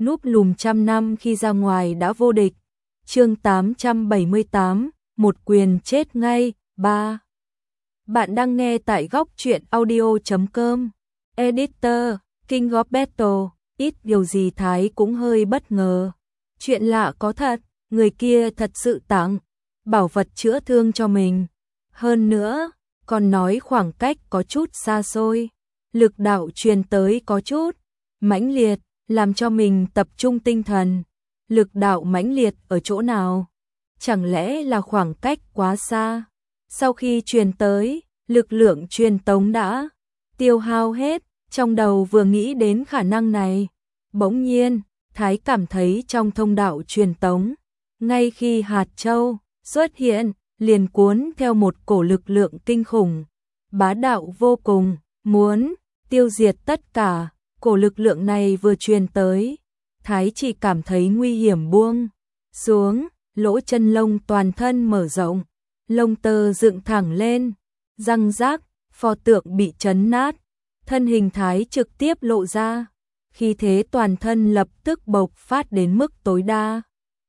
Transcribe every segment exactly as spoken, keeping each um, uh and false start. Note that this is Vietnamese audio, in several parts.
núp lùm trăm năm khi ra ngoài đã vô địch. Chương tám trăm bảy mươi tám, một quyền chết ngay. Ba. Bạn đang nghe tại góc truyện audio chấm com. Editor, King of Battle. Ít điều gì Thái cũng hơi bất ngờ. Chuyện lạ có thật, người kia thật sự tặng bảo vật chữa thương cho mình. Hơn nữa, còn nói khoảng cách có chút xa xôi, lực đạo truyền tới có chút mãnh liệt, làm cho mình tập trung tinh thần. Lực đạo mãnh liệt ở chỗ nào? Chẳng lẽ là khoảng cách quá xa? Sau khi truyền tới, lực lượng truyền tống đã tiêu hao hết, trong đầu vừa nghĩ đến khả năng này. Bỗng nhiên, Thái cảm thấy trong thông đạo truyền tống, ngay khi hạt châu xuất hiện, liền cuốn theo một cổ lực lượng kinh khủng, bá đạo vô cùng, muốn tiêu diệt tất cả. Cổ lực lượng này vừa truyền tới, Thái chỉ cảm thấy nguy hiểm buông xuống, lỗ chân lông toàn thân mở rộng, lông tơ dựng thẳng lên, răng rác, pho tượng bị chấn nát, thân hình Thái trực tiếp lộ ra, khí thế toàn thân lập tức bộc phát đến mức tối đa.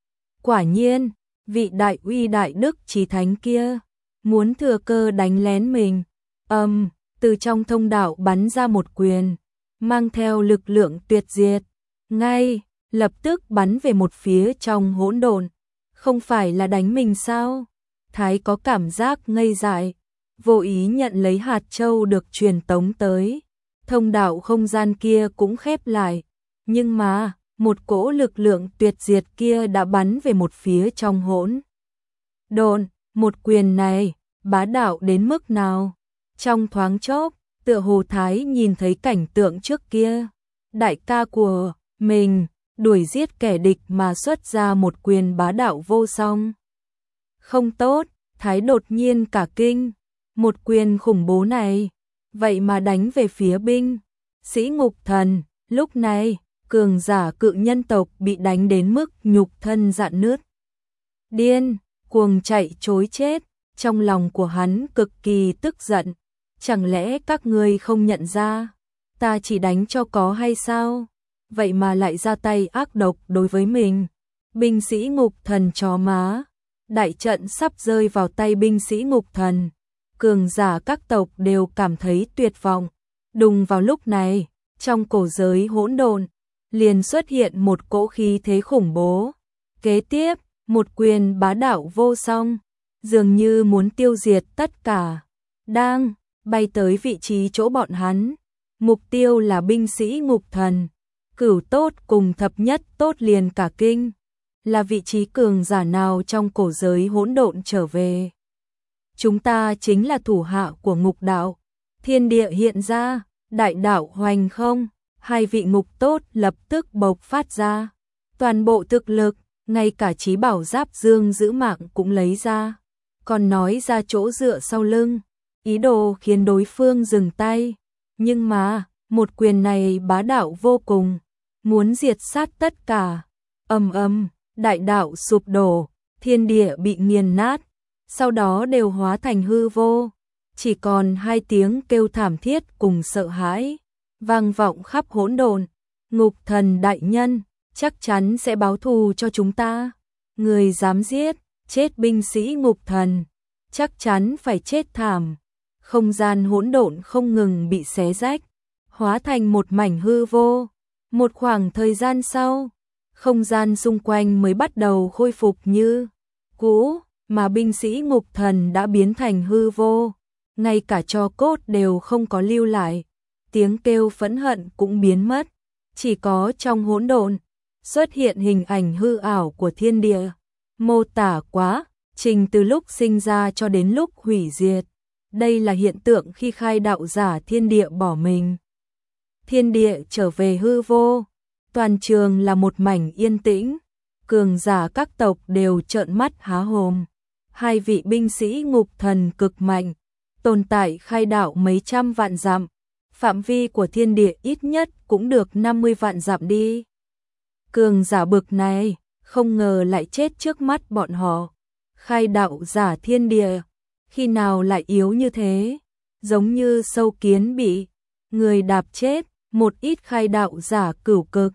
Quả nhiên, vị đại uy đại đức chí thánh kia muốn thừa cơ đánh lén mình. Âm, um, từ trong thông đạo bắn ra một quyền, mang theo lực lượng tuyệt diệt, ngay lập tức bắn về một phía trong hỗn độn. Không phải là đánh mình sao? Thái có cảm giác ngây dại, vô ý nhận lấy hạt châu được truyền tống tới. Thông đạo không gian kia cũng khép lại, nhưng mà một cỗ lực lượng tuyệt diệt kia đã bắn về một phía trong hỗn độn. Một quyền này bá đạo đến mức nào? Trong thoáng chốc, tựa hồ Thái nhìn thấy cảnh tượng trước kia, đại ca của mình đuổi giết kẻ địch mà xuất ra một quyền bá đạo vô song. Không tốt, Thái đột nhiên cả kinh, một quyền khủng bố này, vậy mà đánh về phía binh sĩ ngục thần. Lúc này, cường giả cự nhân tộc bị đánh đến mức nhục thân rạn nứt, điên cuồng chạy trối chết. Trong lòng của hắn cực kỳ tức giận, chẳng lẽ các ngươi không nhận ra ta chỉ đánh cho có hay sao? Vậy mà lại ra tay ác độc đối với mình. Binh sĩ ngục thần chó má, đại trận sắp rơi vào tay binh sĩ ngục thần, cường giả các tộc đều cảm thấy tuyệt vọng. Đùng vào lúc này, trong cổ giới hỗn độn liền xuất hiện một cỗ khí thế khủng bố. Kế tiếp, một quyền bá đạo vô song, dường như muốn tiêu diệt tất cả, đang bay tới vị trí chỗ bọn hắn. Mục tiêu là binh sĩ ngục thần. Cửu tốt cùng thập nhất tốt liền cả kinh, là vị trí cường giả nào trong cổ giới hỗn độn trở về? Chúng ta chính là thủ hạ của ngục đạo. Thiên địa hiện ra, đại đạo hoành không, hai vị ngục tốt lập tức bộc phát ra toàn bộ thực lực, ngay cả chí bảo giáp dương giữ mạng cũng lấy ra, còn nói ra chỗ dựa sau lưng, ý đồ khiến đối phương dừng tay. Nhưng mà, một quyền này bá đạo vô cùng, muốn diệt sát tất cả. Ầm ầm, đại đạo sụp đổ, thiên địa bị nghiền nát, sau đó đều hóa thành hư vô, chỉ còn hai tiếng kêu thảm thiết cùng sợ hãi vang vọng khắp hỗn độn. Ngục thần đại nhân, chắc chắn sẽ báo thù cho chúng ta. Người dám giết chết binh sĩ ngục thần, chắc chắn phải chết thảm. Không gian hỗn độn không ngừng bị xé rách, hóa thành một mảnh hư vô. Một khoảng thời gian sau, không gian xung quanh mới bắt đầu khôi phục như cũ, mà binh sĩ ngục thần đã biến thành hư vô, ngay cả tro cốt đều không có lưu lại, tiếng kêu phẫn hận cũng biến mất, chỉ có trong hỗn độn xuất hiện hình ảnh hư ảo của thiên địa. Mô tả quá trình từ lúc sinh ra cho đến lúc hủy diệt. Đây là hiện tượng khi khai đạo giả thiên địa bỏ mình, thiên địa trở về hư vô, toàn trường là một mảnh yên tĩnh, cường giả các tộc đều trợn mắt há hồn. Hai vị binh sĩ ngục thần cực mạnh, tồn tại khai đạo mấy trăm vạn dặm, phạm vi của thiên địa ít nhất cũng được năm mươi vạn dặm đi. Cường giả bực này, không ngờ lại chết trước mắt bọn họ. Khai đạo giả thiên địa, khi nào lại yếu như thế, giống như sâu kiến bị người đạp chết. Một ít khai đạo giả cửu cực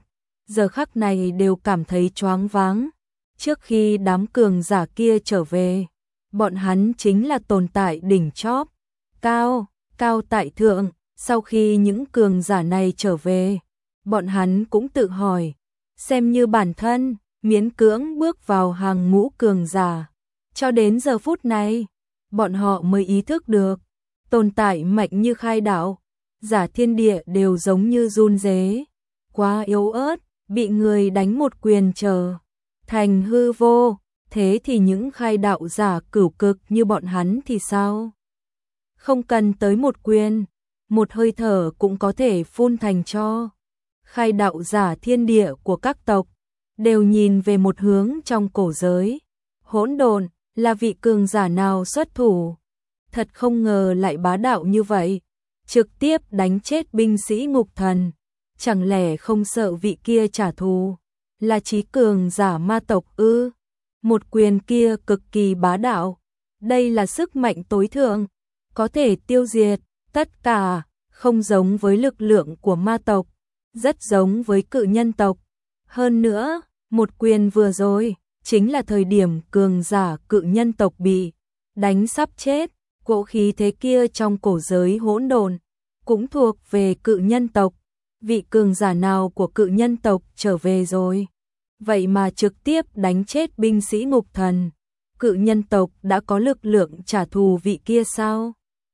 giờ khắc này đều cảm thấy choáng váng. Trước khi đám cường giả kia trở về, bọn hắn chính là tồn tại đỉnh chóp, cao, cao tại thượng. Sau khi những cường giả này trở về, bọn hắn cũng tự hỏi, xem như bản thân miễn cưỡng bước vào hàng ngũ cường giả. Cho đến giờ phút này, bọn họ mới ý thức được, tồn tại mạnh như Khai Đạo, giả thiên địa đều giống như run rế, quá yếu ớt, bị người đánh một quyền trở thành hư vô. Thế thì những Khai Đạo giả cửu cực như bọn hắn thì sao? Không cần tới một quyền, một hơi thở cũng có thể phun thành tro. Khai Đạo giả thiên địa của các tộc đều nhìn về một hướng trong cổ giới. Hỗn độn, là vị cường giả nào xuất thủ? Thật không ngờ lại bá đạo như vậy, trực tiếp đánh chết binh sĩ ngục thần. Chẳng lẽ không sợ vị kia trả thù? Là chí cường giả ma tộc ư? Một quyền kia cực kỳ bá đạo. Đây là sức mạnh tối thượng, có thể tiêu diệt tất cả, không giống với lực lượng của ma tộc, rất giống với cự nhân tộc. Hơn nữa, một quyền vừa rồi, chính là thời điểm cường giả cự nhân tộc bị đánh sắp chết. Cỗ khí thế kia trong cổ giới hỗn độn cũng thuộc về cự nhân tộc. Vị cường giả nào của cự nhân tộc trở về rồi? Vậy mà trực tiếp đánh chết binh sĩ ngục thần. Cự nhân tộc đã có lực lượng trả thù vị kia sao?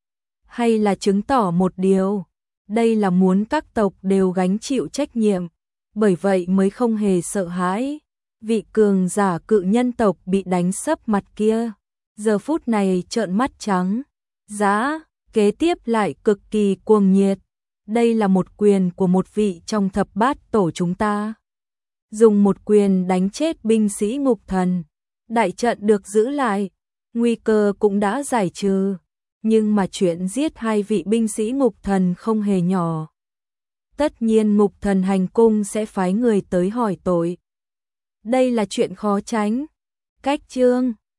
Hay là chứng tỏ một điều, đây là muốn các tộc đều gánh chịu trách nhiệm, bởi vậy mới không hề sợ hãi. Vị cường giả cự nhân tộc bị đánh sấp mặt kia, giờ phút này trợn mắt trắng, giá, kế tiếp lại cực kỳ cuồng nhiệt. Đây là một quyền của một vị trong thập bát tổ chúng ta. Dùng một quyền đánh chết binh sĩ ngục thần, đại trận được giữ lại, nguy cơ cũng đã giải trừ. Nhưng mà chuyện giết hai vị binh sĩ ngục thần không hề nhỏ. Tất nhiên ngục thần hành cung sẽ phái người tới hỏi tội. Đây là chuyện khó tránh. Cách chương